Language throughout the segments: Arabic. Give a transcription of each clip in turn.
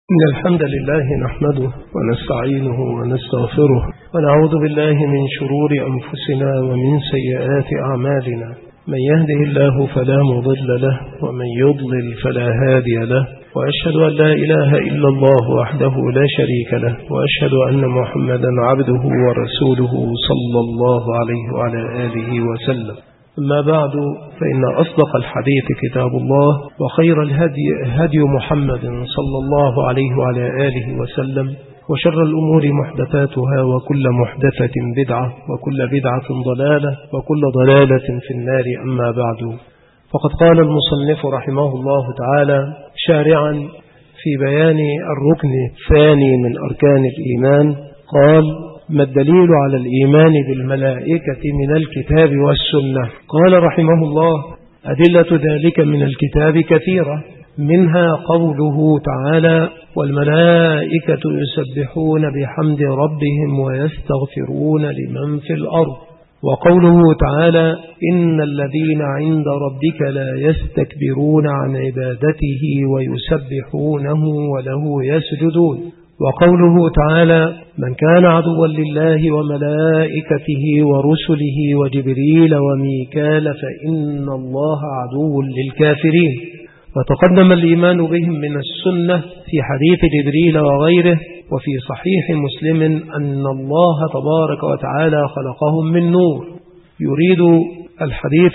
إن الحمد لله نحمده ونستعينه ونستغفره ونعوذ بالله من شرور أنفسنا ومن سيئات أعمالنا. من يهده الله فلا مضل له ومن يضلل فلا هادي له، وأشهد أن لا إله إلا الله وحده لا شريك له، وأشهد أن محمدا عبده ورسوله صلى الله عليه وعلى آله وسلم. أما بعد، فإن أصدق الحديث كتاب الله، وخير الهدي هدي محمد صلى الله عليه وعلى آله وسلم، وشر الأمور محدثاتها، وكل محدثة بدعة، وكل بدعة ضلالة، وكل ضلالة في النار. أما بعد، فقد قال المصنف رحمه الله تعالى شارعا في بيان الركن الثاني من أركان الإيمان، قال: ما الدليل على الإيمان بالملائكة من الكتاب والسنة؟ قال رحمه الله: أدلة ذلك من الكتاب كثيرة، منها قوله تعالى: والملائكة يسبحون بحمد ربهم ويستغفرون لمن في الأرض، وقوله تعالى: إن الذين عند ربك لا يستكبرون عن عبادته ويسبحونه وله يسجدون، وقوله تعالى: من كان عدوا لله وملائكته ورسله وجبريل وميكال فإن الله عدو للكافرين. وتقدم الإيمان بهم من السنة في حديث جبريل وغيره، وفي صحيح مسلم أن الله تبارك وتعالى خلقهم من نور. يريد الحديث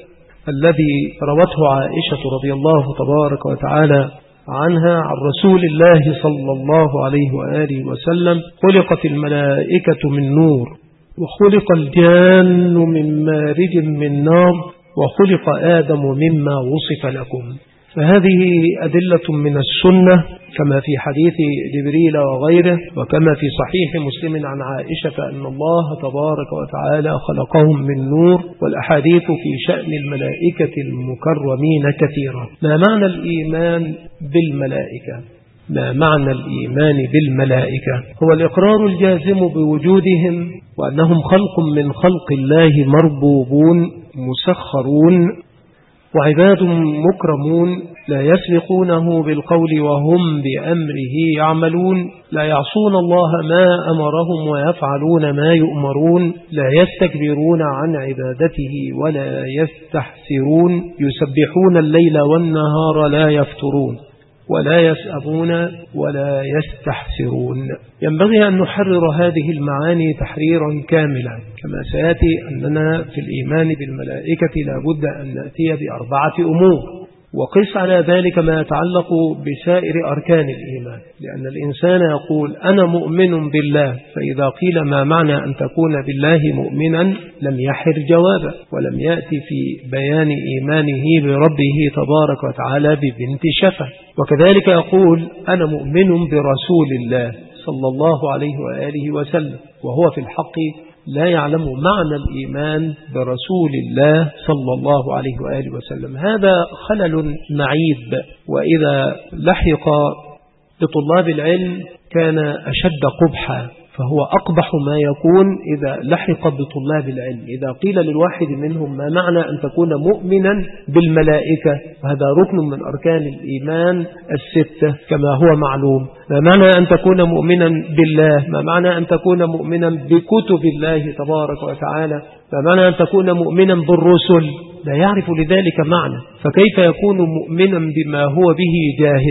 الذي روته عائشة رضي الله تبارك وتعالى عنها عن رسول الله صلى الله عليه وآله وسلم: خلقت الملائكة من نور، وخلق الجان من مارج من نار، وخلق آدم مما وصف لكم. فهذه أدلة من السنة كما في حديث جبريل وغيره، وكما في صحيح مسلم عن عائشة أن الله تبارك وتعالى خلقهم من نور. والأحاديث في شأن الملائكة المكرمين كثيرة. ما معنى الإيمان بالملائكة؟ ما معنى الإيمان بالملائكة؟ هو الإقرار الجازم بوجودهم، وأنهم خلق من خلق الله مربوبون مسخرون، وعباد مكرمون لا يسبقونه بالقول وهم بأمره يعملون، لا يعصون الله ما أمرهم ويفعلون ما يؤمرون، لا يستكبرون عن عبادته ولا يستحسرون، يسبحون الليل والنهار لا يفترون، ولا يسأمون ولا يستحسرون. ينبغي أن نحرر هذه المعاني تحريرا كاملا، كما سيأتي أننا في الإيمان بالملائكة لا بد أن نأتي بأربعة أمور، وقس على ذلك ما يتعلق بسائر أركان الإيمان. لأن الإنسان يقول: أنا مؤمن بالله، فإذا قيل ما معنى أن تكون بالله مؤمنا لم يحر جوابا، ولم يأتي في بيان إيمانه بربه تبارك وتعالى ببنت شفة. وكذلك يقول: أنا مؤمن برسول الله صلى الله عليه وآله وسلم، وهو في الحق لا يعلم معنى الإيمان برسول الله صلى الله عليه وآله وسلم. هذا خلل معيب، وإذا لحق بطلاب العلم كان أشد قبحا، فهو أقبح ما يكون إذا لحق بطلاب العلم. إذا قيل للواحد منهم: ما معنى أن تكون مؤمنا بالملائكة؟ هذا ركن من أركان الإيمان الستة كما هو معلوم. ما معنى أن تكون مؤمنا بالله؟ ما معنى أن تكون مؤمنا بكتب الله تبارك وتعالى؟ ما معنى أن تكون مؤمنا بالرسل؟ لا يعرف لذلك معنى، فكيف يكون مؤمنا بما هو به جاهل؟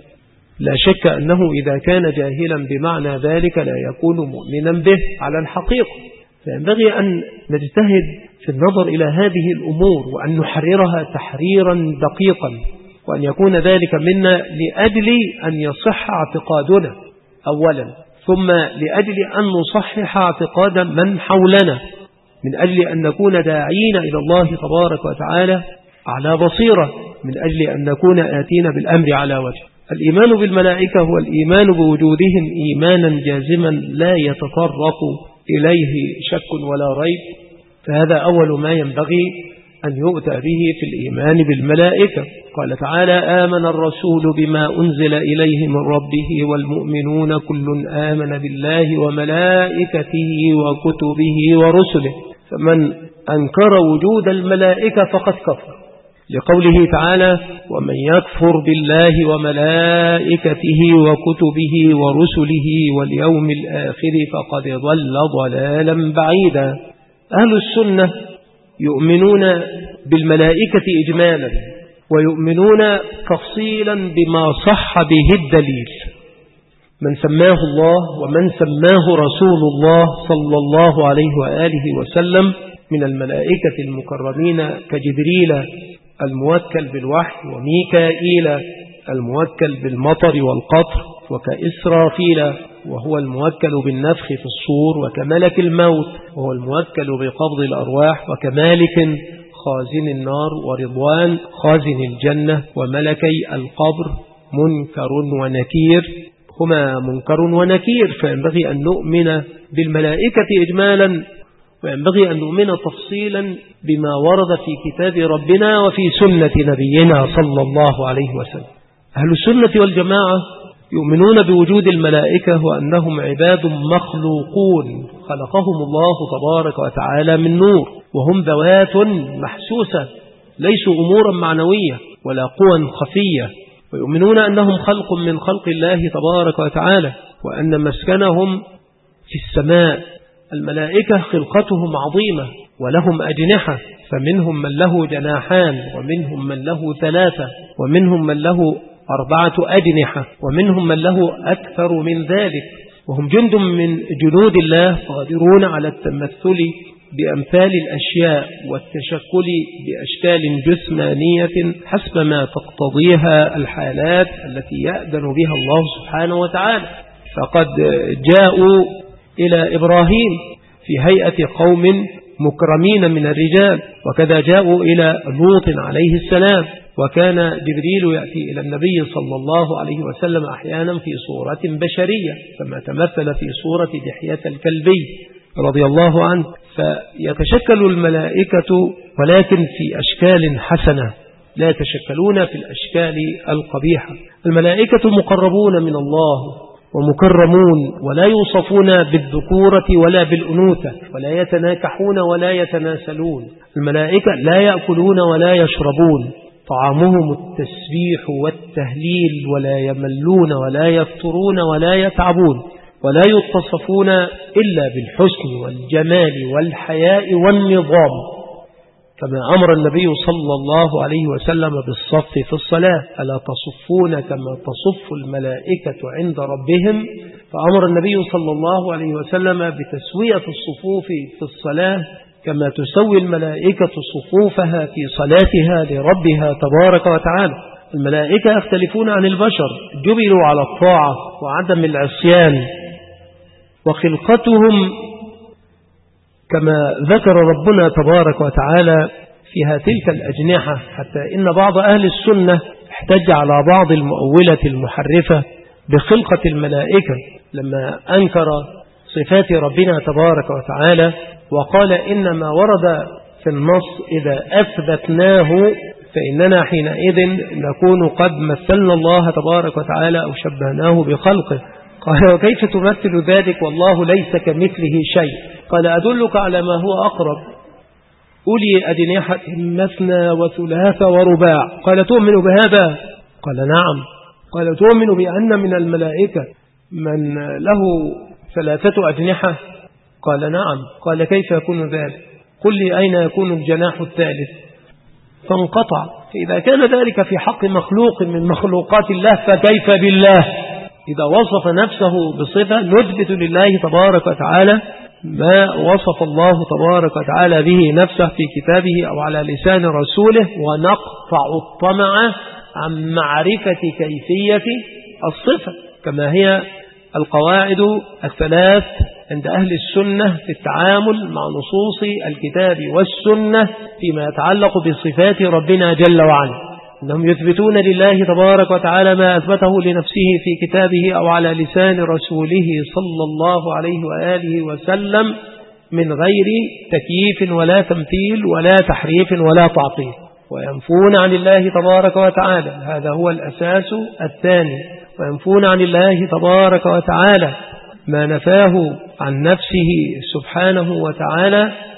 لا شك أنه إذا كان جاهلا بمعنى ذلك لا يكون مؤمنا به على الحقيقة. فينبغي أن نجتهد في النظر إلى هذه الأمور، وأن نحررها تحريرا دقيقا، وأن يكون ذلك منا لأجل أن يصح اعتقادنا أولا، ثم لأجل أن نصحح اعتقاد من حولنا، من أجل أن نكون داعين إلى الله تبارك وتعالى على بصيرة، من أجل أن نكون آتين بالأمر على وجه. الإيمان بالملائكة هو الإيمان بوجودهم إيمانا جازما لا يتطرق إليه شك ولا ريب. فهذا أول ما ينبغي أن يؤتى به في الإيمان بالملائكة. قال تعالى: آمن الرسول بما أنزل إليه من ربه والمؤمنون كل آمن بالله وملائكته وكتبه ورسله. فمن أنكر وجود الملائكة فقد كفر، لقوله تعالى: ومن يكفر بالله وملائكته وكتبه ورسله واليوم الآخر فقد ضل ضلالا بعيدا. أهل السنة يؤمنون بالملائكة إجمالا، ويؤمنون تفصيلا بما صح به الدليل، من سماه الله ومن سماه رسول الله صلى الله عليه وآله وسلم من الملائكة المكرمين كجبريل الموكل بالوحي، وميكائيل الموكل بالمطر والقطر، وكإسرافيل وهو الموكل بالنفخ في الصور، وكملك الموت وهو الموكل بقبض الأرواح، وكمالك خازن النار، ورضوان خازن الجنة، وملكي القبر منكر ونكير، هما منكر ونكير. فينبغي أن نؤمن بالملائكة إجمالا، وينبغي أن نؤمن تفصيلا بما ورد في كتاب ربنا وفي سنة نبينا صلى الله عليه وسلم. أهل السنة والجماعة يؤمنون بوجود الملائكة وأنهم عباد مخلوقون خلقهم الله تبارك وتعالى من نور، وهم ذوات محسوسة، ليسوا أمورا معنوية ولا قوى خفية. ويؤمنون أنهم خلق من خلق الله تبارك وتعالى، وأن مسكنهم في السماء. الملائكة خلقتهم عظيمة ولهم أجنحة، فمنهم من له جناحان، ومنهم من له 3، ومنهم من له 4 أجنحة، ومنهم من له أكثر من ذلك. وهم جند من جنود الله قادرون على التمثل بأمثال الأشياء والتشكل بأشكال جسمانية حسب ما تقتضيها الحالات التي يأذن بها الله سبحانه وتعالى. فقد جاءوا إلى إبراهيم في هيئة قوم مكرمين من الرجال، وكذا جاءوا إلى لوط عليه السلام، وكان جبريل يأتي إلى النبي صلى الله عليه وسلم أحيانا في صورة بشرية، كما تمثل في صورة دحية الكلبي رضي الله عنه. فيتشكل الملائكة ولكن في أشكال حسنة، لا يتشكلون في الأشكال القبيحة. الملائكة مقربون من الله ومكرمون، ولا يوصفون بالذكورة ولا بالأنوثة، ولا يتناكحون ولا يتناسلون. الملائكة لا يأكلون ولا يشربون، طعامهم التسبيح والتهليل، ولا يملون ولا يفترون ولا يتعبون، ولا يتصفون إلا بالحسن والجمال والحياء والنظام، كما أمر النبي صلى الله عليه وسلم بالصف في الصلاة: ألا تصفون كما تصف الملائكة عند ربهم؟ فأمر النبي صلى الله عليه وسلم بتسوية الصفوف في الصلاة كما تسوي الملائكة صفوفها في صلاتها لربها تبارك وتعالى. الملائكة يختلفون عن البشر، جبلوا على الطاعة وعدم العصيان، وخلقتهم كما ذكر ربنا تبارك وتعالى فيها تلك الأجنحة، حتى إن بعض أهل السنة احتج على بعض المؤولة المحرفة بخلقة الملائكة لما أنكر صفات ربنا تبارك وتعالى، وقال إنما ورد في النص إذا أثبتناه فإننا حينئذ نكون قد مثلنا الله تبارك وتعالى أو شبهناه بخلقه. قال: وكيف تمثل ذلك والله ليس كمثله شيء؟ قال: أدلك على ما هو أقرب: أولي أجنحة مثنى وثلاث ورباع. قال: تؤمن بهذا؟ قال: نعم. قال: تؤمن بأن من الملائكة من له 3 أجنحة؟ قال: نعم. قال: كيف يكون ذلك؟ قل لي أين يكون الجناح الثالث؟ فانقطع. فإذا كان ذلك في حق مخلوق من مخلوقات الله فكيف بالله؟ إذا وصف نفسه بصفة نثبت لله تبارك وتعالى ما وصف الله تبارك وتعالى به نفسه في كتابه أو على لسان رسوله، ونقطع الطمع عن معرفة كيفية الصفة، كما هي القواعد الثلاث عند أهل السنة في التعامل مع نصوص الكتاب والسنة فيما يتعلق بصفات ربنا جل وعلا. أنهم يثبتون لله تبارك وتعالى ما أثبته لنفسه في كتابه أو على لسان رسوله صلى الله عليه وآله وسلم من غير تكييف ولا تمثيل ولا تحريف ولا تعطيل، وينفون عن الله تبارك وتعالى، هذا هو الأساس الثاني، وينفون عن الله تبارك وتعالى ما نفاه عن نفسه سبحانه وتعالى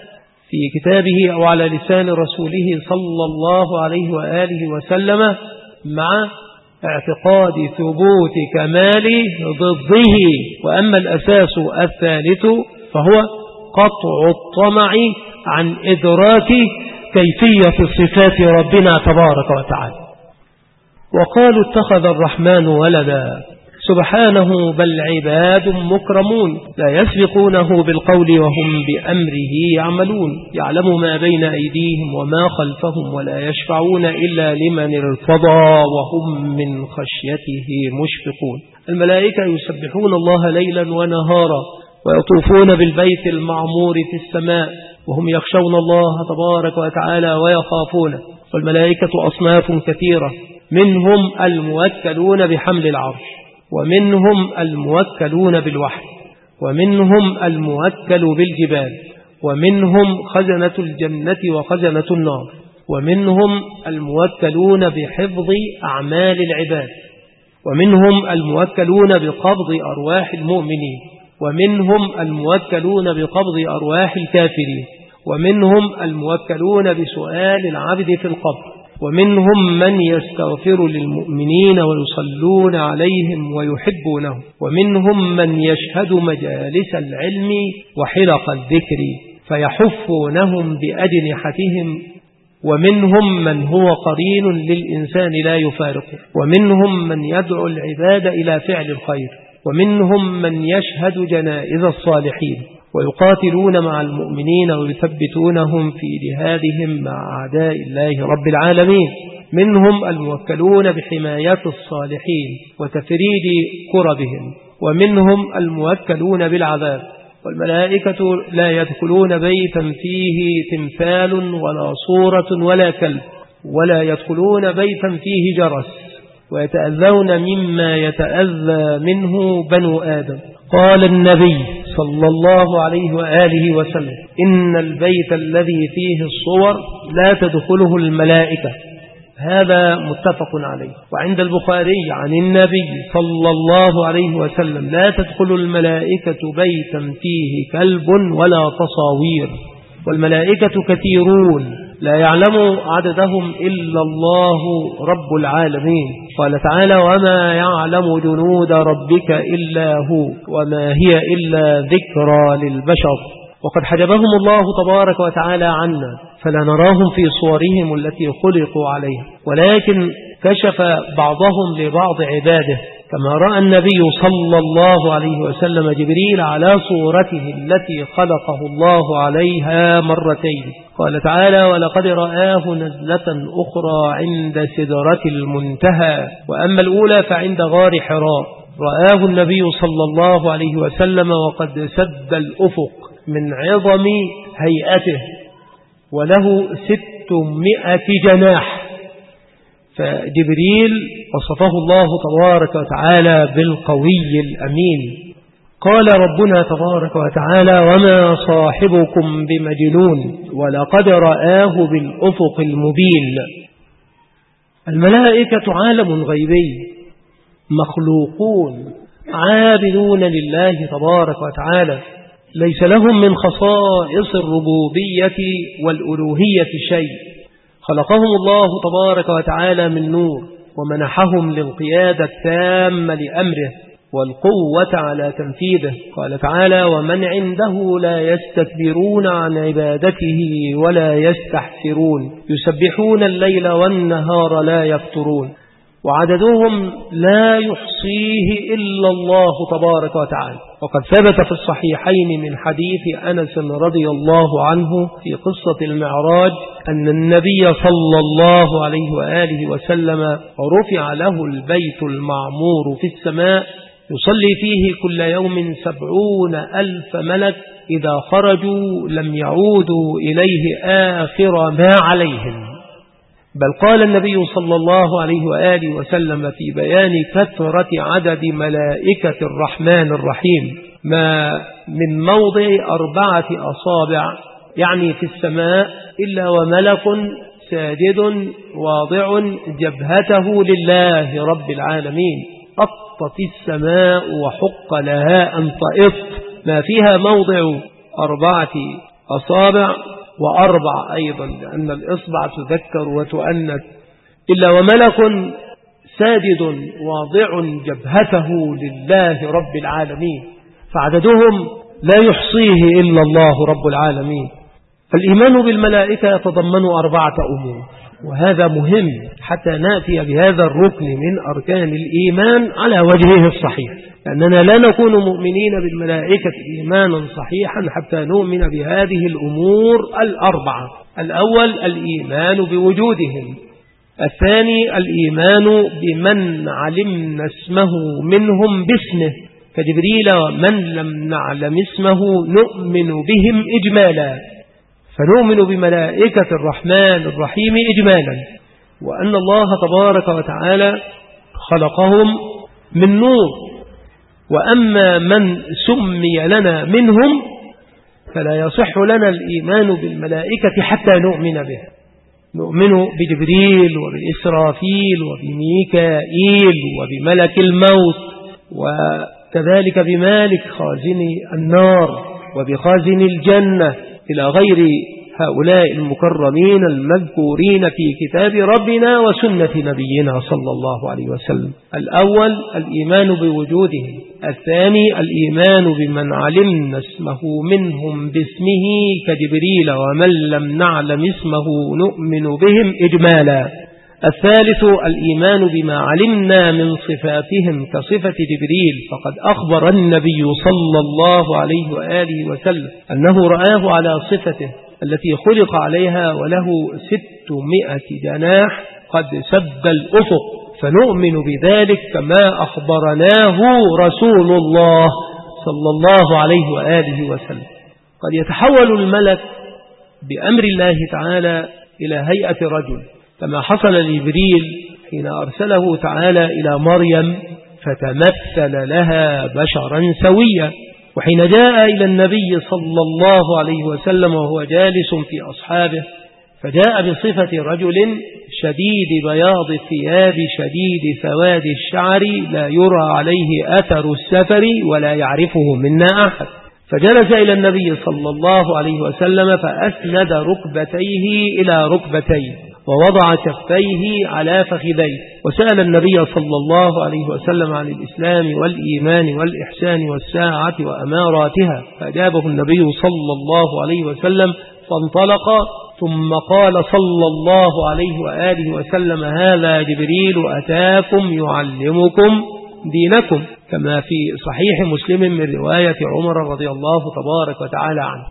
في كتابه أو على لسان رسوله صلى الله عليه وآله وسلم، مع اعتقاد ثبوت كمال ضده. وأما الأساس الثالث فهو قطع الطمع عن إدراك كيفية صفات ربنا تبارك وتعالى. وقالوا اتخذ الرحمن ولدا، سبحانه بل عباد مكرمون لا يسبقونه بالقول وهم بأمره يعملون، يعلم ما بين أيديهم وما خلفهم ولا يشفعون إلا لمن ارتضى وهم من خشيته مشفقون. الملائكة يسبحون الله ليلا ونهارا ويطوفون بالبيت المعمور في السماء وهم يخشون الله تبارك وتعالى ويخافونه. والملائكة أصناف كثيرة، منهم الموكلون بحمل العرش، ومنهم الموكلون بالوحي، ومنهم الموكل بالجبال، ومنهم خزنة الجنة وخزنة النار، ومنهم الموكلون بحفظ أعمال العباد، ومنهم الموكلون بقبض أرواح المؤمنين، ومنهم الموكلون بقبض أرواح الكافرين، ومنهم الموكلون بسؤال العبد في القبر، ومنهم من يستغفر للمؤمنين ويصلون عليهم ويحبونهم، ومنهم من يشهد مجالس العلم وحلق الذكر فيحفونهم بأجنحتهم، ومنهم من هو قرين للإنسان لا يفارقه، ومنهم من يدعو العباد إلى فعل الخير، ومنهم من يشهد جنائز الصالحين ويقاتلون مع المؤمنين ويثبتونهم في جهادهم مع أعداء الله رب العالمين. منهم الموكلون بحماية الصالحين وتفريد كربهم، ومنهم الموكلون بالعذاب. والملائكة لا يدخلون بيتا فيه تمثال ولا صورة ولا كلب، ولا يدخلون بيتا فيه جرس، ويتأذون مما يتأذى منه بنو آدم. قال النبي صلى الله عليه وآله وسلم: إن البيت الذي فيه الصور لا تدخله الملائكة. هذا متفق عليه. وعند البخاري عن النبي صلى الله عليه وسلم: لا تدخل الملائكة بيتا فيه كلب ولا تصاوير. والملائكة كثيرون لا يعلم عددهم إلا الله رب العالمين. قال تعالى: وما يعلم جنود ربك إلا هو وما هي إلا ذكرى للبشر. وقد حجبهم الله تبارك وتعالى عنا فلا نراهم في صورهم التي خلقوا عليها، ولكن كشف بعضهم لبعض عباده، كما رأى النبي صلى الله عليه وسلم جبريل على صورته التي خلقه الله عليها مرتين. قال تعالى: ولقد رآه نزلة أخرى عند سدرة المنتهى. وأما الأولى فعند غار حراء رآه النبي صلى الله عليه وسلم وقد سد الأفق من عظم هيئته، وله 600 جناح. فجبريل وصفه الله تبارك وتعالى بالقوي الأمين. قال ربنا تبارك وتعالى: وما صاحبكم بمجنون ولقد رآه بالأفق المبين. الملائكة عالم غيبي، مخلوقون عابدون لله تبارك وتعالى، ليس لهم من خصائص الربوبية والألوهية شيء. خلقهم الله تبارك وتعالى من نور، ومنحهم للقيادة التامة لأمره والقوة على تنفيذه. قال تعالى: ومن عنده لا يستكبرون عن عبادته ولا يستحسرون، يسبحون الليل والنهار لا يفترون. وعددهم لا يحصيه إلا الله تبارك وتعالى. وقد ثبت في الصحيحين من حديث أنس رضي الله عنه في قصة المعراج أن النبي صلى الله عليه وآله وسلم رفع له البيت المعمور في السماء يصلي فيه كل يوم 70,000 ملك، إذا خرجوا لم يعودوا إليه آخر ما عليهم. بل قال النبي صلى الله عليه وآله وسلم في بيان كثرة عدد ملائكة الرحمن الرحيم: ما من موضع 4 أصابع يعني في السماء إلا وملك ساجد واضع جبهته لله رب العالمين. أطت السماء وحق لها أن تئط، ما فيها موضع 4 أصابع وأربع أيضا، لأن الإصبع تذكر وتؤنث. إلا وملك ساجد واضع جبهته لله رب العالمين، فعددهم لا يحصيه إلا الله رب العالمين. الإيمان بالملائكة يتضمن 4 أمور، وهذا مهم حتى نأتي بهذا الركن من أركان الإيمان على وجهه الصحيح، لأننا لا نكون مؤمنين بالملائكة إيمانا صحيحا حتى نؤمن بهذه الأمور 4. الأول الإيمان بوجودهم، الثاني الإيمان بمن علمنا اسمه منهم باسمه كجبريل ومن لم نعلم اسمه نؤمن بهم إجمالا، فنؤمن بملائكة الرحمن الرحيم إجمالا، وأن الله تبارك وتعالى خلقهم من نور. وأما من سمي لنا منهم فلا يصح لنا الإيمان بالملائكة حتى نؤمن به. نؤمن بجبريل وبإسرافيل وبميكائيل وبملك الموت، وكذلك بمالك خازن النار وبخازن الجنة إلى غير هؤلاء المكرمين المذكورين في كتاب ربنا وسنة نبينا صلى الله عليه وسلم. الأول الإيمان بوجودهم، الثاني الإيمان بمن علمنا اسمه منهم باسمه كجبريل ومن لم نعلم اسمه نؤمن بهم إجمالا، الثالث الإيمان بما علمنا من صفاتهم كصفة جبريل، فقد أخبر النبي صلى الله عليه وآله وسلم أنه رآه على صفته التي خلق عليها وله 600 جناح قد سد الأفق، فنؤمن بذلك كما أخبرناه رسول الله صلى الله عليه وآله وسلم. قد يتحول الملك بأمر الله تعالى إلى هيئة رجل، كما حصل لجبريل حين أرسله تعالى إلى مريم فتمثل لها بشرا سويا، وحين جاء إلى النبي صلى الله عليه وسلم وهو جالس في أصحابه فجاء بصفة رجل شديد بياض الثياب شديد سواد الشعر لا يرى عليه أثر السفر ولا يعرفه منا أحد، فجلس إلى النبي صلى الله عليه وسلم فأسند ركبتيه إلى ركبتيه ووضع كفيه على فخذيه، وسأل النبي صلى الله عليه وسلم عن الإسلام والإيمان والإحسان والساعة وأماراتها، فأجابه النبي صلى الله عليه وسلم فانطلق، ثم قال صلى الله عليه وآله وسلم: هذا جبريل أتاكم يعلمكم دينكم، كما في صحيح مسلم من رواية عمر رضي الله تبارك وتعالى عنه.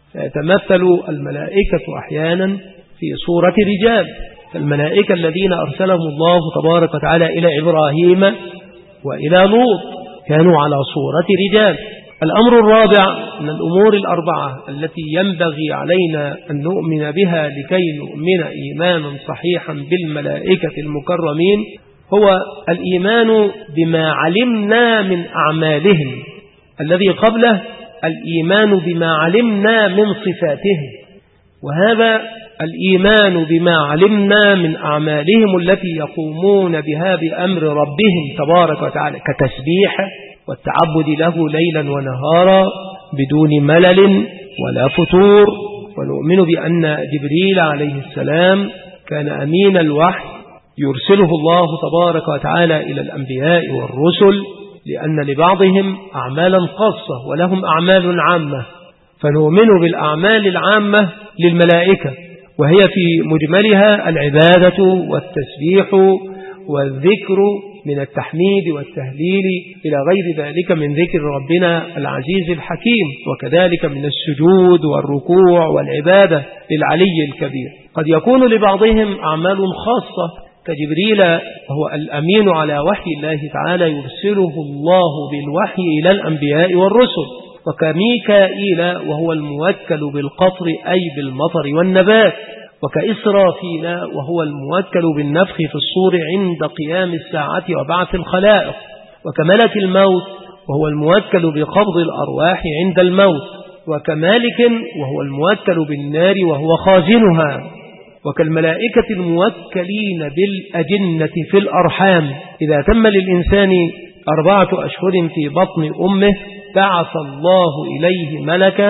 فيتمثل الملائكة أحيانا في صورة رجال، فالملائكة الذين أرسلهم الله تبارك وتعالى إلى إبراهيم وإلى لوط كانوا على صورة رجال. الأمر الرابع من الأمور 4 التي ينبغي علينا أن نؤمن بها لكي نؤمن إيمانا صحيحا بالملائكة المكرمين هو الإيمان بما علمنا من أعمالهم، الذي قبله الإيمان بما علمنا من صفاتهم، وهذا الإيمان بما علمنا من أعمالهم التي يقومون بها بأمر ربهم تبارك وتعالى كتسبيح والتعبد له ليلا ونهارا بدون ملل ولا فتور. ونؤمن بأن جبريل عليه السلام كان أمين الوحي يرسله الله تبارك وتعالى إلى الأنبياء والرسل، لأن لبعضهم أعمالا خاصة ولهم أعمال عامة، فنؤمن بالأعمال العامة للملائكة، وهي في مجملها العبادة والتسبيح والذكر من التحميد والتهليل إلى غير ذلك من ذكر ربنا العزيز الحكيم، وكذلك من السجود والركوع والعبادة للعلي الكبير. قد يكون لبعضهم أعمال خاصة كجبريل وهو الأمين على وحي الله تعالى يرسله الله بالوحي إلى الأنبياء والرسل، وكميكائيل وهو الموكل بالقطر أي بالمطر والنبات، وكإسرافيل وهو الموكل بالنفخ في الصور عند قيام الساعة وبعث الخلائق، وكملك الموت وهو الموكل بقبض الأرواح عند الموت، وكمالك وهو الموكل بالنار وهو خازنها، وكالملائكة الموكلين بالأجنة في الأرحام. إذا تم للإنسان 4 أشهر في بطن أمه بعث الله إليه ملكا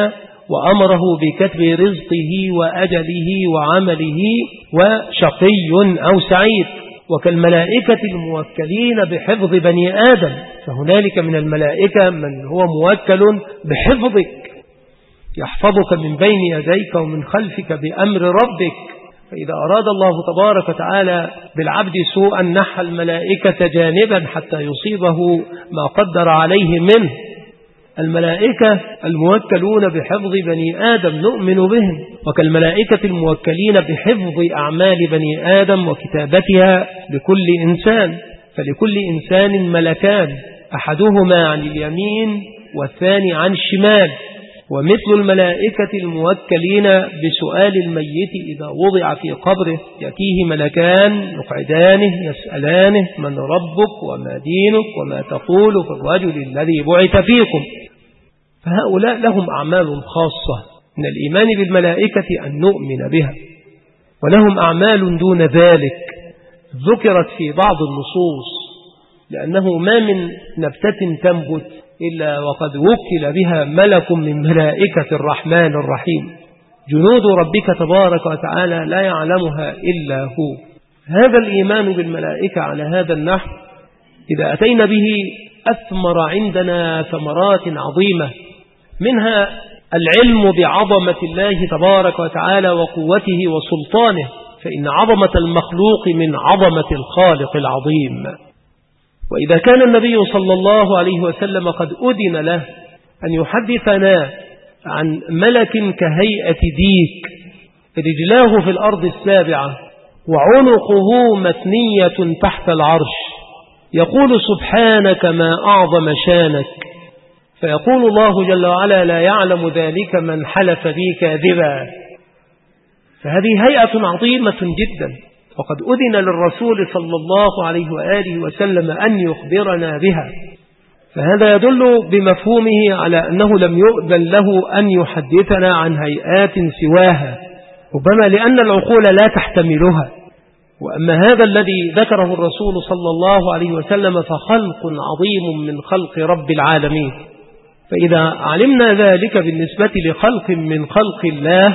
وأمره بكتب رزقه وأجله وعمله وشقي أو سعيد. وكالملائكة الموكلين بحفظ بني آدم، فهنالك من الملائكة من هو موكل بحفظك، يحفظك من بين يديك ومن خلفك بأمر ربك. فإذا أراد الله تبارك وتعالى بالعبد سوءا نحى الملائكة جانبا حتى يصيبه ما قدر عليه منه. الملائكة الموكلون بحفظ بني آدم نؤمن بهم، وكالملائكة الموكلين بحفظ أعمال بني آدم وكتابتها لكل إنسان. فلكل إنسان ملكان، أحدهما عن اليمين والثاني عن الشمال. ومثل الملائكة الموكلين بسؤال الميت إذا وضع في قبره يأتيه ملكان يقعدانه يسألانه من ربك وما دينك وما تقول في الرجل الذي بعث فيكم. فهؤلاء لهم أعمال خاصة من الإيمان بالملائكة أن نؤمن بها، ولهم أعمال دون ذلك ذكرت في بعض النصوص، لأنه ما من نبتة تنبت إلا وقد وكل بها ملك من ملائكة الرحمن الرحيم، جنود ربك تبارك وتعالى لا يعلمها إلا هو. هذا الإيمان بالملائكة على هذا النحو إذا أتينا به أثمر عندنا ثمرات عظيمة، منها العلم بعظمة الله تبارك وتعالى وقوته وسلطانه، فإن عظمة المخلوق من عظمة الخالق العظيم. وإذا كان النبي صلى الله عليه وسلم قد أذن له أن يحدثنا عن ملك كهيئة ديك رجلاه في الأرض السابعة وعنقه مثنية تحت العرش، يقول سبحانك ما أعظم شانك، فيقول الله جل وعلا لا يعلم ذلك من حلف بي كاذبا. فهذه هيئة عظيمة جدا، وقد أذن للرسول صلى الله عليه وآله وسلم أن يخبرنا بها. فهذا يدل بمفهومه على أنه لم يؤذن له أن يحدثنا عن هيئات سواها، ربما لأن العقول لا تحتملها. وأما هذا الذي ذكره الرسول صلى الله عليه وسلم فخلق عظيم من خلق رب العالمين. فإذا علمنا ذلك بالنسبة لخلق من خلق الله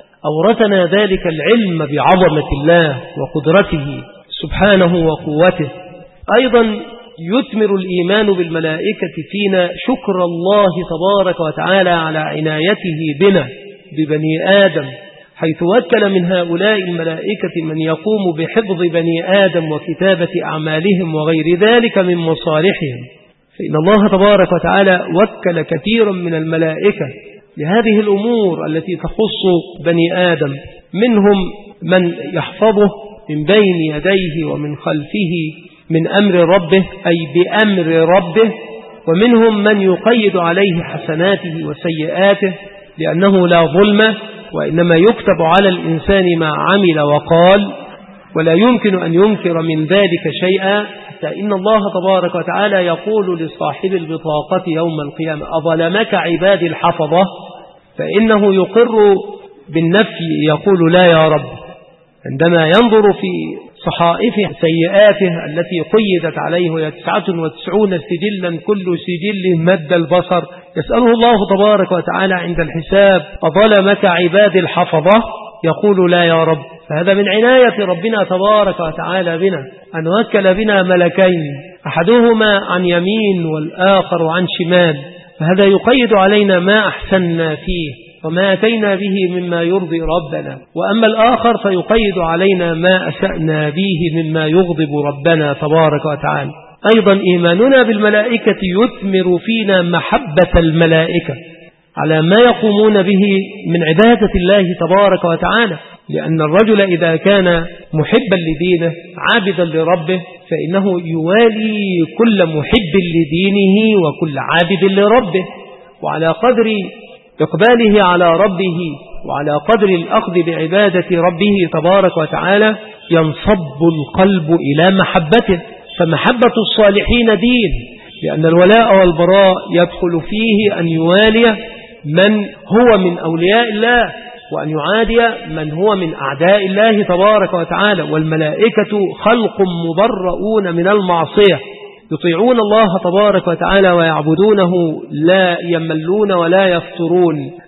أورثنا ذلك العلم بعظمة الله وقدرته سبحانه وقوته. أيضا يثمر الإيمان بالملائكة فينا شكر الله تبارك وتعالى على عنايته بنا ببني آدم، حيث وكل من هؤلاء الملائكة من يقوم بحفظ بني آدم وكتابة أعمالهم وغير ذلك من مصالحهم. فإن الله تبارك وتعالى وكل كثيرا من الملائكة لهذه الأمور التي تخص بني آدم، منهم من يحفظه من بين يديه ومن خلفه من أمر ربه أي بأمر ربه، ومنهم من يقيد عليه حسناته وسيئاته لأنه لا ظلم، وإنما يكتب على الإنسان ما عمل وقال، ولا يمكن أن ينكر من ذلك شيئا، حتى إن الله تبارك وتعالى يقول لصاحب البطاقة يوم القيامة أظلمك عبادي الحفظة، فإنه يقر بالنفي يقول لا يا رب. عندما ينظر في صحائف سيئاته التي قيدت عليه وهي 99 سجلا كل سجل مد البصر، يسأله الله تبارك وتعالى عند الحساب أظلمك عبادي الحفظة، يقول لا يا رب. فهذا من عناية ربنا تبارك وتعالى بنا أن وكل بنا ملكين، أحدهما عن يمين والآخر عن شمال، فهذا يقيد علينا ما أحسننا فيه وما أتينا به مما يرضي ربنا، وأما الآخر فيقيد علينا ما أسأنا به مما يغضب ربنا تبارك وتعالى. أيضا إيماننا بالملائكة يثمر فينا محبة الملائكة على ما يقومون به من عبادة الله تبارك وتعالى، لأن الرجل إذا كان محبا لدينه عابدا لربه فإنه يوالي كل محب لدينه وكل عابد لربه، وعلى قدر إقباله على ربه وعلى قدر الأخذ بعبادة ربه تبارك وتعالى ينصب القلب إلى محبته. فمحبة الصالحين دين، لأن الولاء والبراء يدخل فيه أن يوالي من هو من أولياء الله وأن يعادي من هو من أعداء الله تبارك وتعالى. والملائكة خلق مبرؤون من المعصية، يطيعون الله تبارك وتعالى ويعبدونه لا يملون ولا يفترون،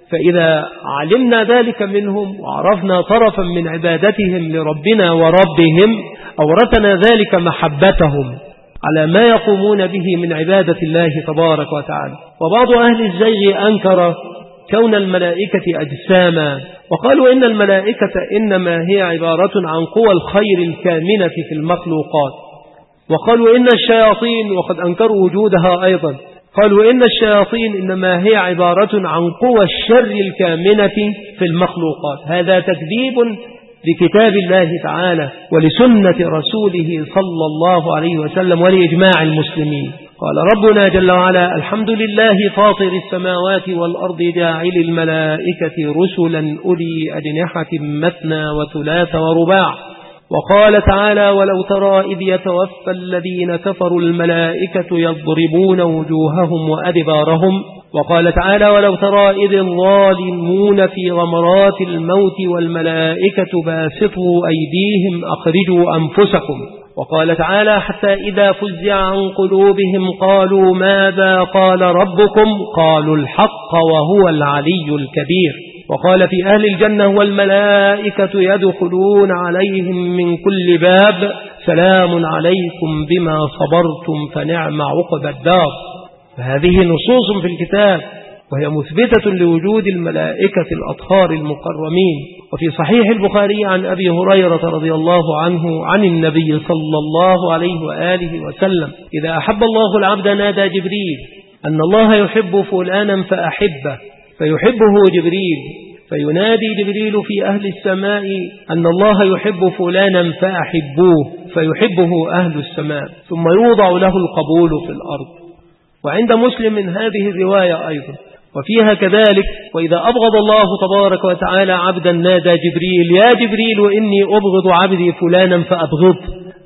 فإذا علمنا ذلك منهم وعرفنا طرفا من عبادتهم لربنا وربهم أورثنا ذلك محبتهم على ما يقومون به من عبادة الله تبارك وتعالى. وبعض أهل الزيغ أنكر كون الملائكة أجساما، وقالوا إن الملائكة إنما هي عبارة عن قوى الخير الكامنة في المخلوقات، وقالوا إن الشياطين، وقد أنكروا وجودها أيضا، قالوا إن الشياطين إنما هي عبارة عن قوى الشر الكامنة في المخلوقات. هذا تكذيب لكتاب الله تعالى ولسنة رسوله صلى الله عليه وسلم ولإجماع المسلمين. قال ربنا جل وعلا: الحمد لله فاطر السماوات والأرض جاعل الملائكة رسلا أولي أجنحة مثنى وثلاث ورباع. وقال تعالى: ولو ترى إذ يتوفى الذين كفروا الملائكة يضربون وجوههم وأدبارهم. وقال تعالى: ولو ترى إذ الظالمون في غمرات الموت والملائكة باسطوا أيديهم أخرجوا أنفسكم. وقال تعالى: حتى إذا فزع عن قلوبهم قالوا ماذا قال ربكم؟ قالوا الحق وهو العلي الكبير. وقال في أهل الجنة: والملائكة يدخلون عليهم من كل باب سلام عليكم بما صبرتم فنعم عقبى الدار. فهذه نصوص في الكتاب وهي مثبتة لوجود الملائكة الأطهار المكرمين. وفي صحيح البخاري عن أبي هريرة رضي الله عنه عن النبي صلى الله عليه وآله وسلم: إذا أحب الله العبد نادى جبريل أن الله يحب فلانا فأحبه، فيحبه جبريل، فينادي جبريل في أهل السماء أن الله يحب فلانا فأحبوه، فيحبه أهل السماء، ثم يوضع له القبول في الأرض. وعند مسلم من هذه الرواية أيضا وفيها كذلك: وإذا أبغض الله تبارك وتعالى عبدا نادى جبريل: يا جبريل إني أبغض عبدي فلانا فأبغضه،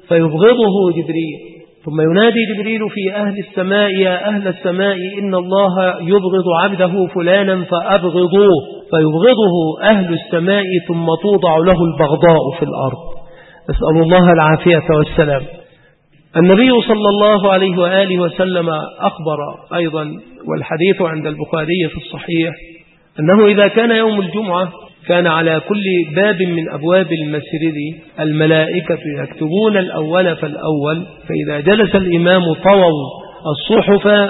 فيبغضه جبريل. ثم ينادي جبريل في أهل السماء: يا أهل السماء إن الله يبغض عبده فلانا فأبغضوه، فيبغضه أهل السماء، ثم توضع له البغضاء في الأرض. نسأل الله العافية والسلام. النبي صلى الله عليه وآله وسلم أخبر أيضا، والحديث عند البخاري في الصحيح، أنه إذا كان يوم الجمعة كان على كل باب من أبواب المسجد الملائكة يكتبون الأول فالأول، فإذا جلس الإمام طووا الصحف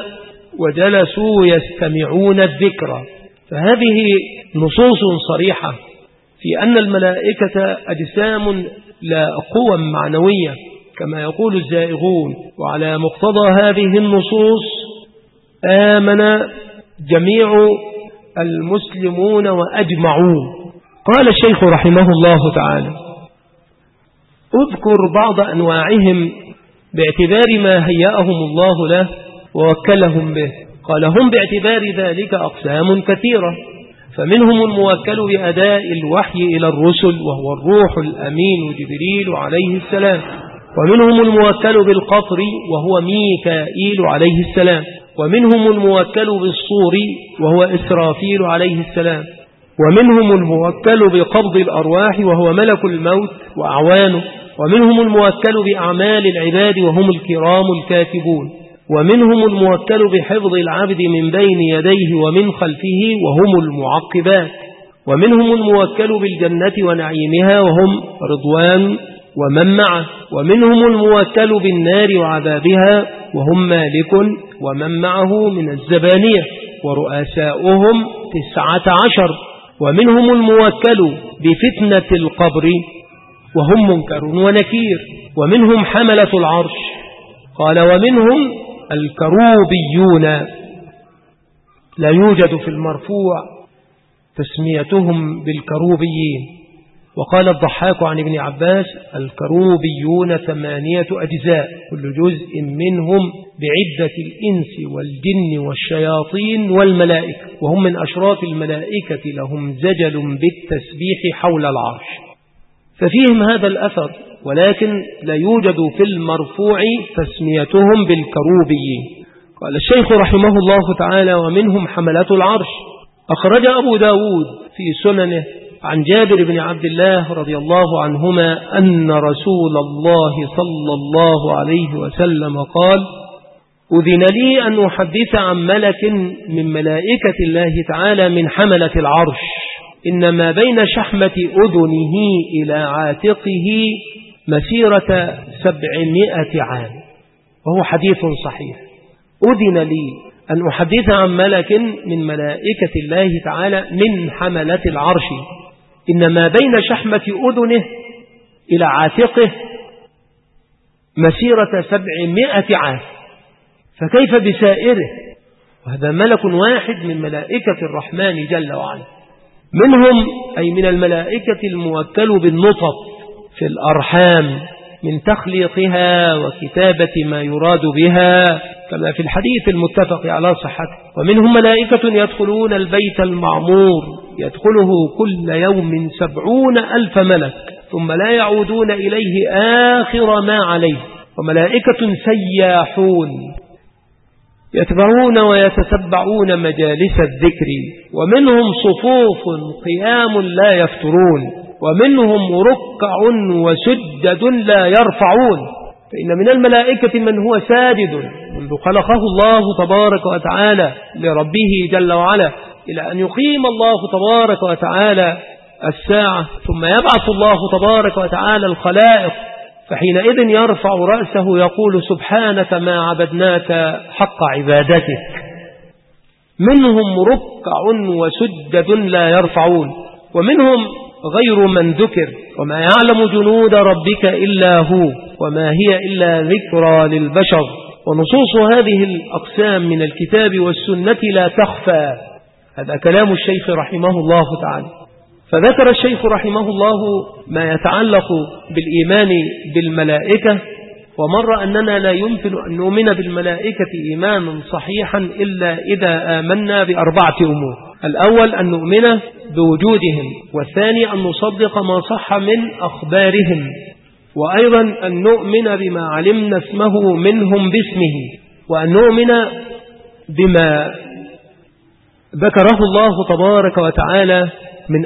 وجلسوا يستمعون الذكر. فهذه نصوص صريحة في أن الملائكة أجسام لا قوى معنوية كما يقول الزائغون. وعلى مقتضى هذه النصوص آمن جميع المسلمون وأجمعون. قال الشيخ رحمه الله تعالى: اذكر بعض أنواعهم باعتبار ما هيأهم الله له ووكلهم به. قال: هم باعتبار ذلك أقسام كثيرة، فمنهم الموكل بأداء الوحي إلى الرسل وهو الروح الأمين جبريل عليه السلام، ومنهم الموكل بالقطر وهو ميكائيل عليه السلام، ومنهم الموكل بالصور وهو إسرافيل عليه السلام، ومنهم الموكل بقبض الأرواح وهو ملك الموت وأعوانه، ومنهم الموكل بأعمال العباد وهم الكرام الكاتبون، ومنهم الموكل بحفظ العبد من بين يديه ومن خلفه وهم المعقبات، ومنهم الموكل بالجنة ونعيمها وهم رضوان ومن معه، ومنهم الموكل بالنار وعذابها وهم مالك ومن معه من الزبانية ورؤساؤهم 19، ومنهم الموكل بفتنة القبر وهم منكر ونكير، ومنهم حملة العرش. قال: ومنهم الكروبيون، لا يوجد في المرفوع تسميتهم بالكروبيين. وقال الضحاك عن ابن عباس: الكروبيون 8 أجزاء، كل جزء منهم بعدة الإنس والجن والشياطين والملائكة، وهم من أشراف الملائكة، لهم زجل بالتسبيح حول العرش. ففيهم هذا الأثر، ولكن لا يوجد في المرفوع تسميتهم بالكروبيين. قال الشيخ رحمه الله تعالى: ومنهم حملة العرش. أخرج أبو داود في سننه عن جابر بن عبد الله رضي الله عنهما أن رسول الله صلى الله عليه وسلم قال: أذن لي أن أحدث عن ملك من ملائكة الله تعالى من حملة العرش، إن ما بين شحمة أذنه إلى عاتقه مسيرة 700 عام، وهو حديث صحيح. أذن لي أن أحدث عن ملك من ملائكة الله تعالى من حملة العرش، إن ما بين شحمة أذنه إلى عاتقه مسيرة 700 عام، فكيف بسائره؟ وهذا ملك واحد من ملائكة الرحمن جل وعلا، منهم أي من الملائكة الموكل بالنطف في الأرحام من تخليقها وكتابة ما يراد بها كما في الحديث المتفق على صحته. ومنهم ملائكة يدخلون البيت المعمور يدخله كل يوم 70,000 ملك ثم لا يعودون إليه آخر ما عليه. وملائكة سياحون يتبعون ويتتبعون مجالس الذكر، ومنهم صفوف قيام لا يفترون، ومنهم ركع وسجد لا يرفعون. فإن من الملائكة من هو ساجد منذ خلقه الله تبارك وتعالى لربه جل وعلا إلى أن يقيم الله تبارك وتعالى الساعة، ثم يبعث الله تبارك وتعالى الخلائق، فحينئذ يرفع رأسه يقول سبحانك ما عبدناك حق عبادتك. منهم ركع وسجد لا يرفعون، ومنهم غير من ذكر، وما يعلم جنود ربك إلا هو، وما هي إلا ذكرى للبشر. ونصوص هذه الأقسام من الكتاب والسنة لا تخفى. هذا كلام الشيخ رحمه الله تعالى. فذكر الشيخ رحمه الله ما يتعلق بالإيمان بالملائكة، ومر أننا لا يمكن أن نؤمن بالملائكة إيمانا صحيحا إلا إذا آمنا ب4 أمور. الأول أن نؤمن بوجودهم، والثاني أن نصدق ما صح من أخبارهم، وأيضا أن نؤمن بما علمنا اسمه منهم باسمه، وأن نؤمن بما ذكره الله تبارك وتعالى من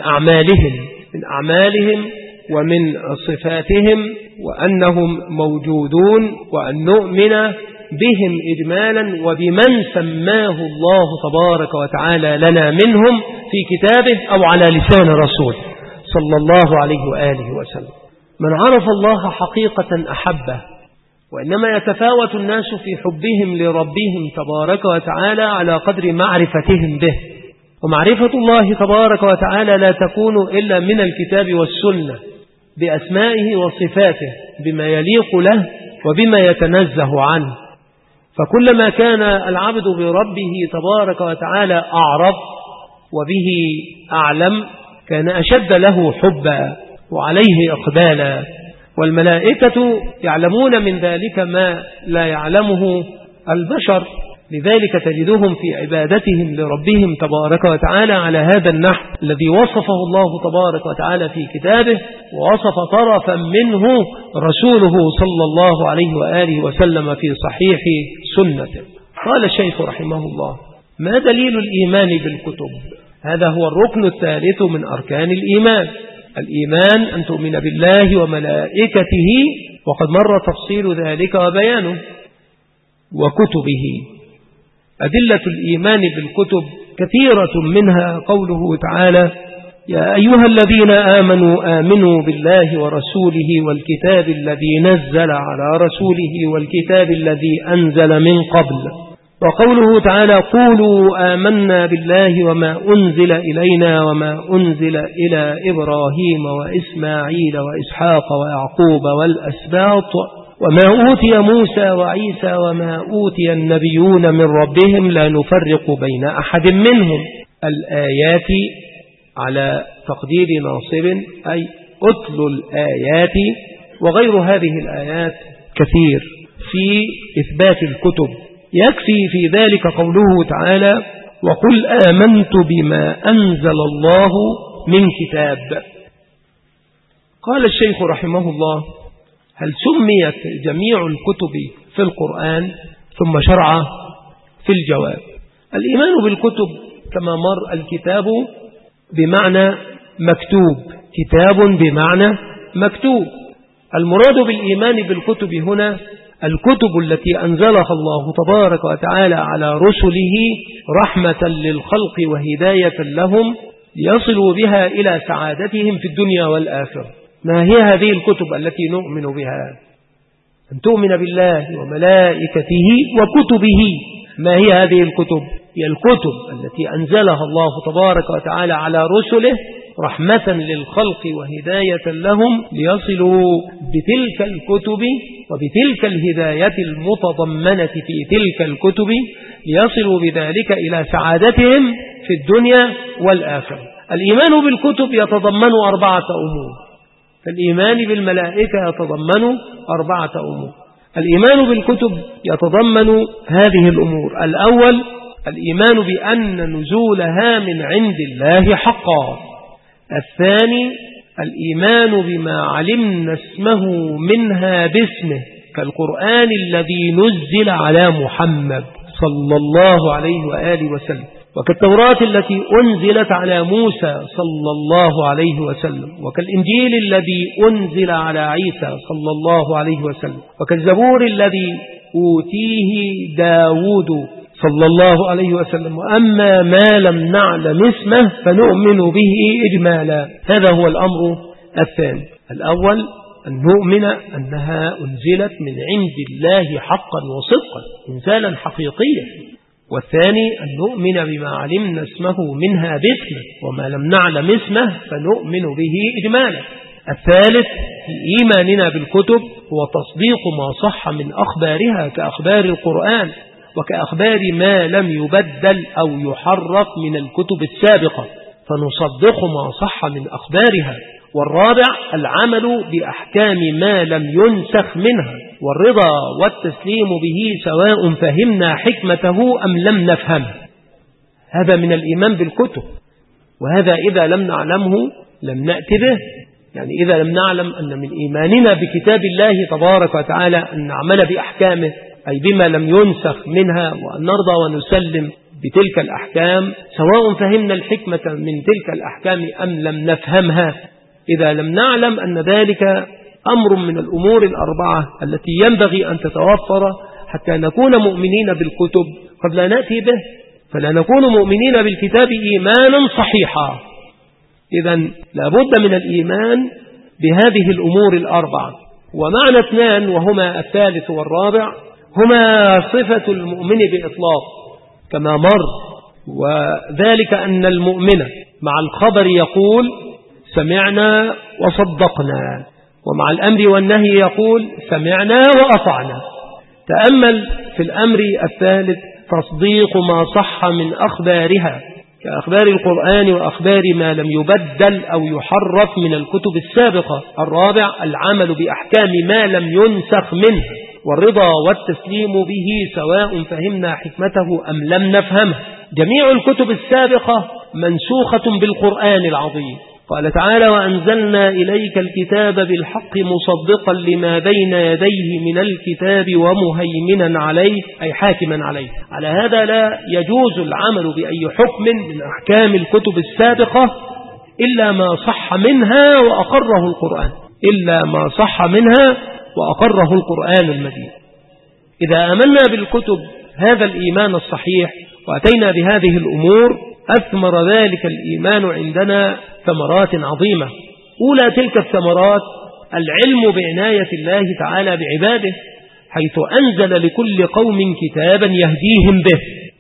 أعمالهم ومن صفاتهم، وأنهم موجودون، وأن نؤمن بهم إجمالا وبمن سماه الله تبارك وتعالى لنا منهم في كتابه أو على لسان رسول صلى الله عليه وآله وسلم. من عرف الله حقيقة أحبه، وإنما يتفاوت الناس في حبهم لربهم تبارك وتعالى على قدر معرفتهم به. ومعرفة الله تبارك وتعالى لا تكون إلا من الكتاب والسنة بأسمائه وصفاته، بما يليق له وبما يتنزه عنه. فكلما كان العبد بربه تبارك وتعالى أعرف وبه أعلم كان أشد له حبا وعليه إقبالا. والملائكة يعلمون من ذلك ما لا يعلمه البشر، لذلك تجدهم في عبادتهم لربهم تبارك وتعالى على هذا النحو الذي وصفه الله تبارك وتعالى في كتابه، ووصف طرفا منه رسوله صلى الله عليه وآله وسلم في صحيح سنته. قال الشيخ رحمه الله: ما دليل الإيمان بالكتب؟ هذا هو الركن الثالث من أركان الإيمان. الإيمان أن تؤمن بالله وملائكته، وقد مر تفصيل ذلك وبيانه، وكتبه. أدلة الإيمان بالكتب كثيرة، منها قوله تعالى: يا أيها الذين آمنوا آمنوا بالله ورسوله والكتاب الذي نزل على رسوله والكتاب الذي أنزل من قبل. وقوله تعالى: قولوا آمنا بالله وما أنزل إلينا وما أنزل إلى إبراهيم وإسماعيل وإسحاق ويعقوب والأسباط وما أوتي موسى وعيسى وما أوتي النبيون من ربهم لا نفرق بين أحد منهم. الآيات على تقدير ناصب أي أتل الآيات، وغير هذه الآيات كثير في إثبات الكتب. يكفي في ذلك قوله تعالى: وقل آمنت بما أنزل الله من كتاب. قال الشيخ رحمه الله: هل سميت جميع الكتب في القرآن؟ ثم شرع في الجواب. الإيمان بالكتب كما مر: الكتاب بمعنى مكتوب، كتاب بمعنى مكتوب. المراد بالإيمان بالكتب هنا الكتب التي أنزلها الله تبارك وتعالى على رسله رحمة للخلق وهداية لهم ليصلوا بها إلى سعادتهم في الدنيا والآخرة. ما هي هذه الكتب التي نؤمن بها؟ أن تؤمن بالله وملائكته وكتبه. ما هي هذه الكتب؟ هي الكتب التي أنزلها الله تبارك وتعالى على رسله رحمة للخلق وهداية لهم ليصلوا بتلك الكتب وبتلك الهداية المتضمنة في تلك الكتب ليصلوا بذلك إلى سعادتهم في الدنيا والآخرة. الإيمان بالكتب يتضمن 4 أمور. الإيمان بالملائكة يتضمن 4 أمور. الإيمان بالكتب يتضمن هذه الأمور: الأول الإيمان بأن نزولها من عند الله حقا. الثاني الإيمان بما علمنا اسمه منها باسمه كالقرآن الذي نزل على محمد صلى الله عليه وآله وسلم، وكالتوراة التي أنزلت على موسى صلى الله عليه وسلم، وكالإنجيل الذي أنزل على عيسى صلى الله عليه وسلم، وكالزبور الذي أوتيه داود صلى الله عليه وسلم. وأما ما لم نعلم اسمه فنؤمن به إجمالا. هذا هو الأمر الثاني. الأول أن نؤمن أنها أنزلت من عند الله حقا وصدقا إنزالا حقيقيا. والثاني أن نؤمن بما علمنا اسمه منها باسمه، وما لم نعلم اسمه فنؤمن به إجمالا. الثالث في إيماننا بالكتب هو تصديق ما صح من أخبارها كأخبار القرآن وكأخبار ما لم يبدل أو يحرف من الكتب السابقة، فنصدق ما صح من أخبارها. والرابع العمل بأحكام ما لم ينسخ منها، والرضا والتسليم به سواء فهمنا حكمته أم لم نفهمه. هذا من الإيمان بالكتب، وهذا إذا لم نعلمه لم نأتي به. يعني إذا لم نعلم أن من إيماننا بكتاب الله تبارك وتعالى أن نعمل بأحكامه أي بما لم ينسخ منها، وأن نرضى ونسلم بتلك الأحكام سواء فهمنا الحكمة من تلك الأحكام أم لم نفهمها. إذا لم نعلم أن ذلك أمر من الأمور 4 التي ينبغي أن تتوفر حتى نكون مؤمنين بالكتب قد لا نأتي به، فلا نكون مؤمنين بالكتاب إيمانا صحيحا. إذن لابد من الإيمان بهذه الأمور 4. ومعنى 2 وهما الثالث والرابع هما صفة المؤمن بإطلاق كما مر، وذلك أن المؤمن مع الخبر يقول سمعنا وصدقنا، ومع الأمر والنهي يقول سمعنا وأطعنا. تأمل في الأمر الثالث تصديق ما صح من أخبارها كأخبار القرآن وأخبار ما لم يبدل أو يحرف من الكتب السابقة. الرابع العمل بأحكام ما لم ينسخ منه، والرضا والتسليم به سواء فهمنا حكمته أم لم نفهمه. جميع الكتب السابقة منسوخة بالقرآن العظيم. قال تعالى وأنزلنا إليك الكتاب بالحق مصدقا لما بين يديه من الكتاب ومهيمنا عليه أي حاكما عليه. على هذا لا يجوز العمل بأي حكم من أحكام الكتب السابقة إلا ما صح منها وأقره القرآن، إلا ما صح منها وأقره القرآن المجيد. إذا آمنا بالكتب هذا الإيمان الصحيح وأتينا بهذه الأمور أثمر ذلك الإيمان عندنا ثمرات عظيمة. أولى تلك الثمرات العلم بعناية الله تعالى بعباده، حيث أنزل لكل قوم كتابا يهديهم به.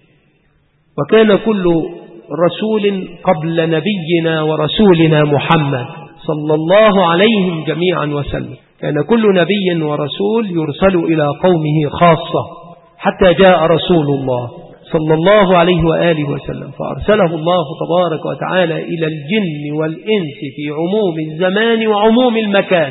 وكان كل رسول قبل نبينا ورسولنا محمد صلى الله عليهم جميعا وسلم، كان كل نبي ورسول يرسل إلى قومه خاصة حتى جاء رسول الله صلى الله عليه وآله وسلم، فأرسله الله تبارك وتعالى إلى الجن والإنس في عموم الزمان وعموم المكان.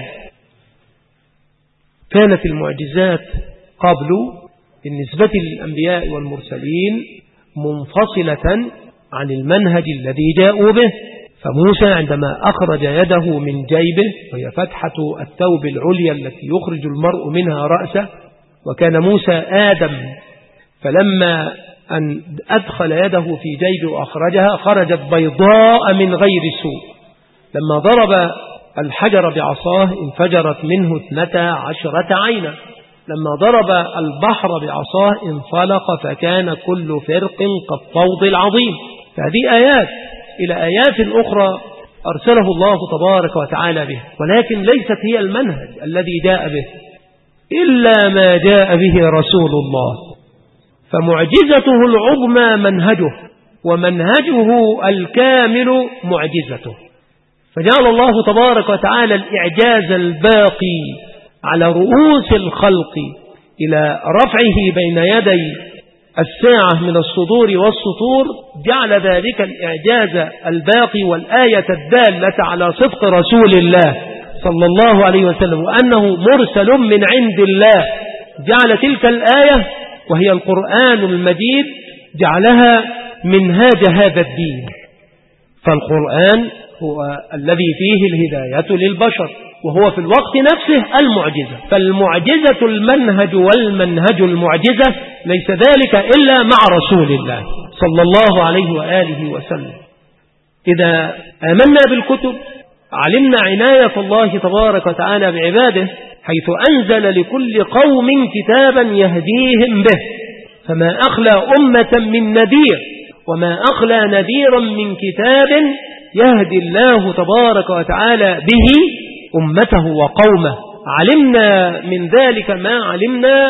كانت المعجزات قبل بالنسبة للأنبياء والمرسلين منفصلة عن المنهج الذي جاءوا به. فموسى عندما أخرج يده من جيبه وهي فتحة الثوب العليا التي يخرج المرء منها رأسه، وكان موسى آدم، فلما أن أدخل يده في جيبه وأخرجها خرجت بيضاء من غير سوء. لما ضرب الحجر بعصاه انفجرت منه 12 عينا. لما ضرب البحر بعصاه انفلق فكان كل فرق كالطود العظيم. فهذه آيات إلى آيات أخرى أرسله الله تبارك وتعالى به، ولكن ليست هي المنهج الذي جاء به إلا ما جاء به رسول الله. فمعجزته العظمى منهجه، ومنهجه الكامل معجزته. فجعل الله تبارك وتعالى الإعجاز الباقي على رؤوس الخلق إلى رفعه بين يدي الساعة من الصدور والسطور، جعل ذلك الإعجاز الباقي والآية الدالة على صدق رسول الله صلى الله عليه وسلم وأنه مرسل من عند الله، جعل تلك الآية وهي القرآن المجيد جعلها منهاج هذا الدين. فالقرآن هو الذي فيه الهداية للبشر، وهو في الوقت نفسه المعجزة. فالمعجزة المنهج والمنهج المعجزة، ليس ذلك إلا مع رسول الله صلى الله عليه وآله وسلم. إذا آمنا بالكتب علمنا عناية الله تبارك وتعالى بعباده، حيث أنزل لكل قوم كتابا يهديهم به، فما أخلى أمة من نذير، وما أخلى نذيرا من كتاب يهدي الله تبارك وتعالى به أمته وقومه. علمنا من ذلك ما علمنا،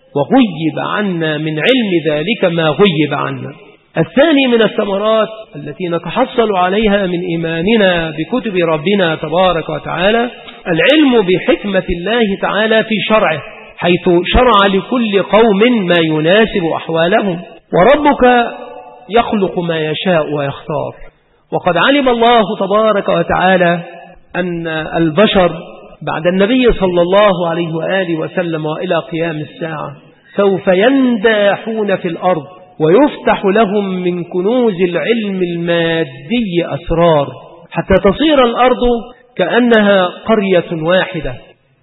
وغيب عنا من علم ذلك ما غيب عنا. الثاني من الثمرات التي نتحصل عليها من إيماننا بكتب ربنا تبارك وتعالى العلم بحكمة الله تعالى في شرعه، حيث شرع لكل قوم ما يناسب أحوالهم. وربك يخلق ما يشاء ويختار، وقد علم الله تبارك وتعالى أن البشر بعد النبي صلى الله عليه وآله وسلم وإلى قيام الساعة سوف ينداحون في الأرض، ويفتح لهم من كنوز العلم المادي أسرار، حتى تصير الأرض كأنها قرية واحدة.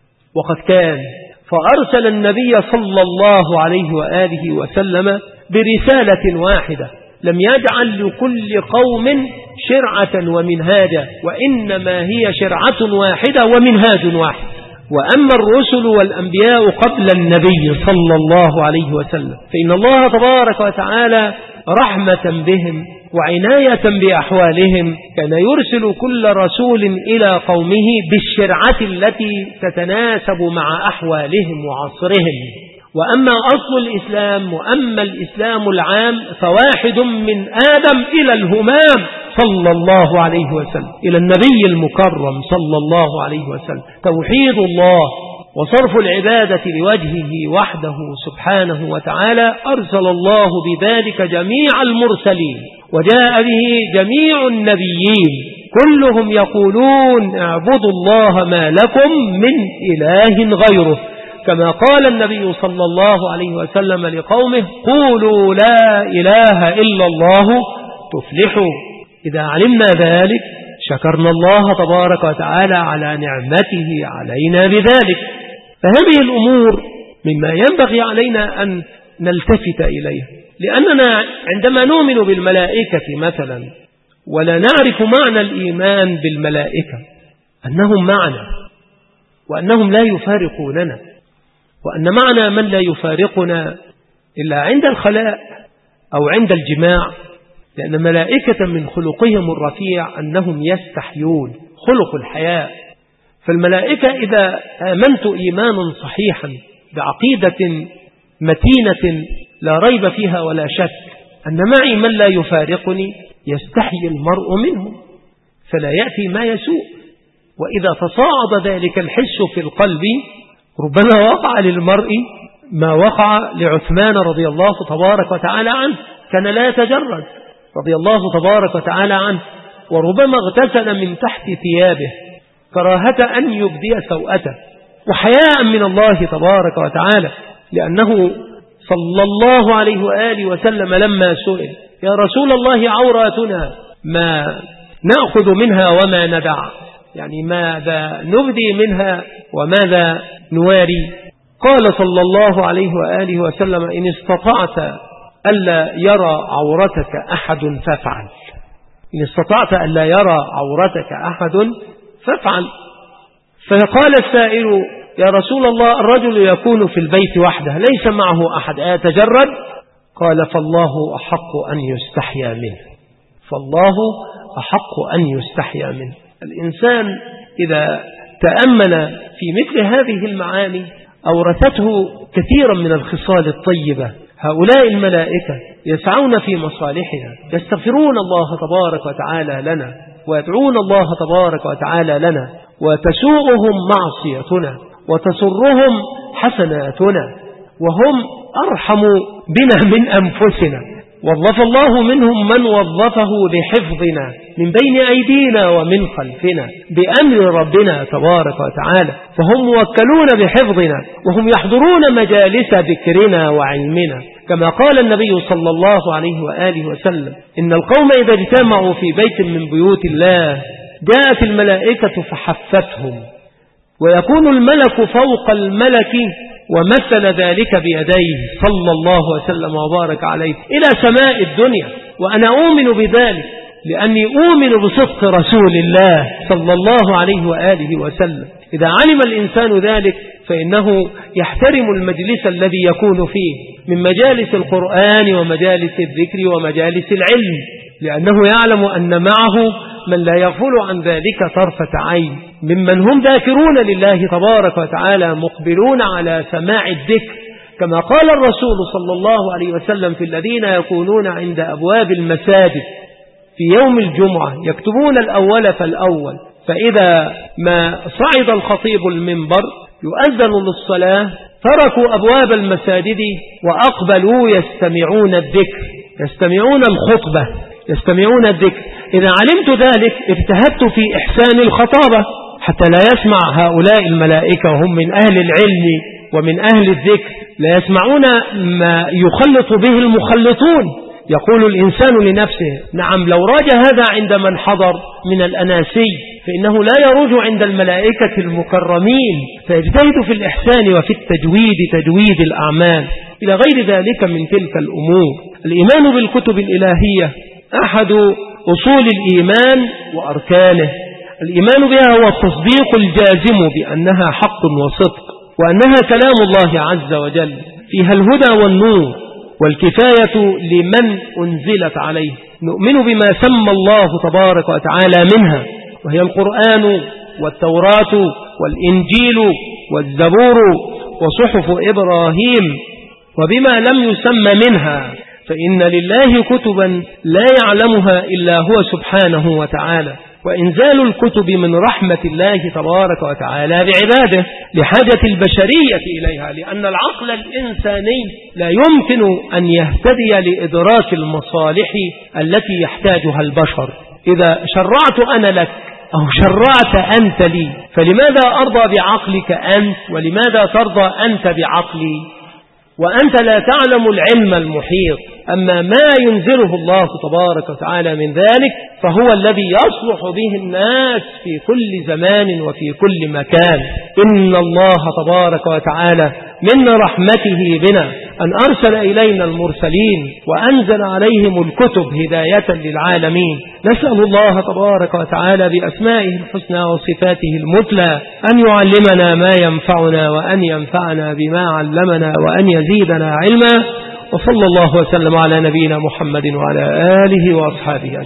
وقد كان، فأرسل النبي صلى الله عليه وآله وسلم برسالة واحدة، لم يجعل لكل قوم شرعة ومنهاجا، وإنما هي شرعة واحدة ومنهاج واحد. وأما الرسل والأنبياء قبل النبي صلى الله عليه وسلم فإن الله تبارك وتعالى رحمة بهم وعناية بأحوالهم كان يرسل كل رسول إلى قومه بالشرعة التي تتناسب مع أحوالهم وعصرهم. وأما أصل الإسلام وأما الإسلام العام فواحد من آدم إلى الهمام صلى الله عليه وسلم، إلى النبي المكرم صلى الله عليه وسلم، توحيد الله وصرف العبادة لوجهه وحده سبحانه وتعالى. أرسل الله بذلك جميع المرسلين، وجاء به جميع النبيين، كلهم يقولون اعبدوا الله ما لكم من إله غيره، كما قال النبي صلى الله عليه وسلم لقومه قولوا لا إله إلا الله تفلحوا. إذا علمنا ذلك شكرنا الله تبارك وتعالى على نعمته علينا بذلك. فهذه الأمور مما ينبغي علينا أن نلتفت إليها، لأننا عندما نؤمن بالملائكة مثلا ولا نعرف معنى الإيمان بالملائكة، أنهم معنا وأنهم لا يفارقوننا، وأن معنى من لا يفارقنا إلا عند الخلاء أو عند الجماع، لأن ملائكة من خلقهم الرفيع أنهم يستحيون، خلق الحياء. فالملائكة إذا آمنت إيمانا صحيحا بعقيدة متينة لا ريب فيها ولا شك أن معي من لا يفارقني، يستحي المرء منه فلا يأتي ما يسوء. وإذا تصاعد ذلك الحس في القلب ربما وقع للمرء ما وقع لعثمان رضي الله تبارك وتعالى عنه، كان لا يتجرد رضي الله تبارك وتعالى عنه، وربما اغتسل من تحت ثيابه كراهة أن يبدي سوءته، وحياء من الله تبارك وتعالى، لأنه صلى الله عليه وآله وسلم لما سئل يا رسول الله عوراتنا ما نأخذ منها وما ندع، يعني ماذا نبدي منها وماذا نواري؟ قال صلى الله عليه وآله وسلم إن استطعت ألا يرى عورتك أحد فافعل، إن استطعت ألا يرى عورتك أحد فافعل. فقال السائل يا رسول الله الرجل يكون في البيت وحده ليس معه أحد أتجرد؟ قال فالله أحق أن يستحيا منه، فالله أحق أن يستحيا منه. الإنسان إذا تأمل في مثل هذه المعاني أورثته كثيرا من الخصال الطيبة. هؤلاء الملائكة يسعون في مصالحنا، يستغفرون الله تبارك وتعالى لنا ويدعون الله تبارك وتعالى لنا، وتسوءهم معصيتنا وتسرهم حسناتنا، وهم أرحم بنا من أنفسنا. وظف الله منهم من وظفه لحفظنا من بين أيدينا ومن خلفنا بأمر ربنا تبارك وتعالى، فهم موكلون بحفظنا وهم يحضرون مجالس ذكرنا وعلمنا، كما قال النبي صلى الله عليه وآله وسلم: إن القوم إذا اجتمعوا في بيت من بيوت الله جاءت الملائكة فحفتهم، ويكون الملك فوق الملك ومثل ذلك بيديه صلى الله وسلم وبارك عليه إلى سماء الدنيا. وأنا أؤمن بذلك لأني أؤمن بصدق رسول الله صلى الله عليه وآله وسلم. إذا علم الإنسان ذلك فإنه يحترم المجلس الذي يكون فيه من مجالس القرآن ومجالس الذكر ومجالس العلم، لأنه يعلم أن معه من لا يغفل عن ذلك طرفة عين، ممن هم ذاكرون لله تبارك وتعالى مقبلون على سماع الذكر، كما قال الرسول صلى الله عليه وسلم: في الذين يكونون عند أبواب المساجد في يوم الجمعة يكتبون الأول فالأول، فإذا ما صعد الخطيب المنبر يؤذن للصلاة تركوا أبواب المساجد وأقبلوا يستمعون الذكر، يستمعون الخطبة، يستمعون الذكر. إذا علمت ذلك اجتهدت في إحسان الخطابة حتى لا يسمع هؤلاء الملائكة وهم من أهل العلم ومن أهل الذكر لا يسمعون ما يخلط به المخلطون. يقول الإنسان لنفسه: نعم لو راج هذا عند من حضر من الأناسي فإنه لا يروج عند الملائكة المكرمين، فيجتهد في الإحسان وفي التجويد، تجويد الأعمال إلى غير ذلك من تلك الأمور. الإيمان بالكتب الإلهية أحد أصول الإيمان وأركانه. الإيمان بها هو التصديق الجازم بأنها حق وصدق، وأنها كلام الله عز وجل، فيها الهدى والنور والكفاية لمن أنزلت عليه. نؤمن بما سمى الله تبارك وتعالى منها، وهي القرآن والتوراة والإنجيل والزبور وصحف إبراهيم، وبما لم يسمى منها فإن لله كتبا لا يعلمها إلا هو سبحانه وتعالى، وإنزال الكتب من رحمة الله تبارك وتعالى بعباده لحاجة البشرية إليها، لأن العقل الإنساني لا يمكن أن يهتدي لإدراك المصالح التي يحتاجها البشر. إذا شرعت أنا لك أو شرعت أنت لي فلماذا أرضى بعقلك أنت ولماذا ترضى أنت بعقلي؟ وأنت لا تعلم العلم المحيط. أما ما ينزله الله تبارك وتعالى من ذلك فهو الذي يصلح به الناس في كل زمان وفي كل مكان. إن الله تبارك وتعالى من رحمته بنا أن أرسل إلينا المرسلين وأنزل عليهم الكتب هداية للعالمين. نسأل الله تبارك وتعالى بأسمائه الحسنى وصفاته المثلى أن يعلمنا ما ينفعنا وأن ينفعنا بما علمنا وأن يزيدنا علما. وصلى الله وسلم على نبينا محمد وعلى آله وأصحابه.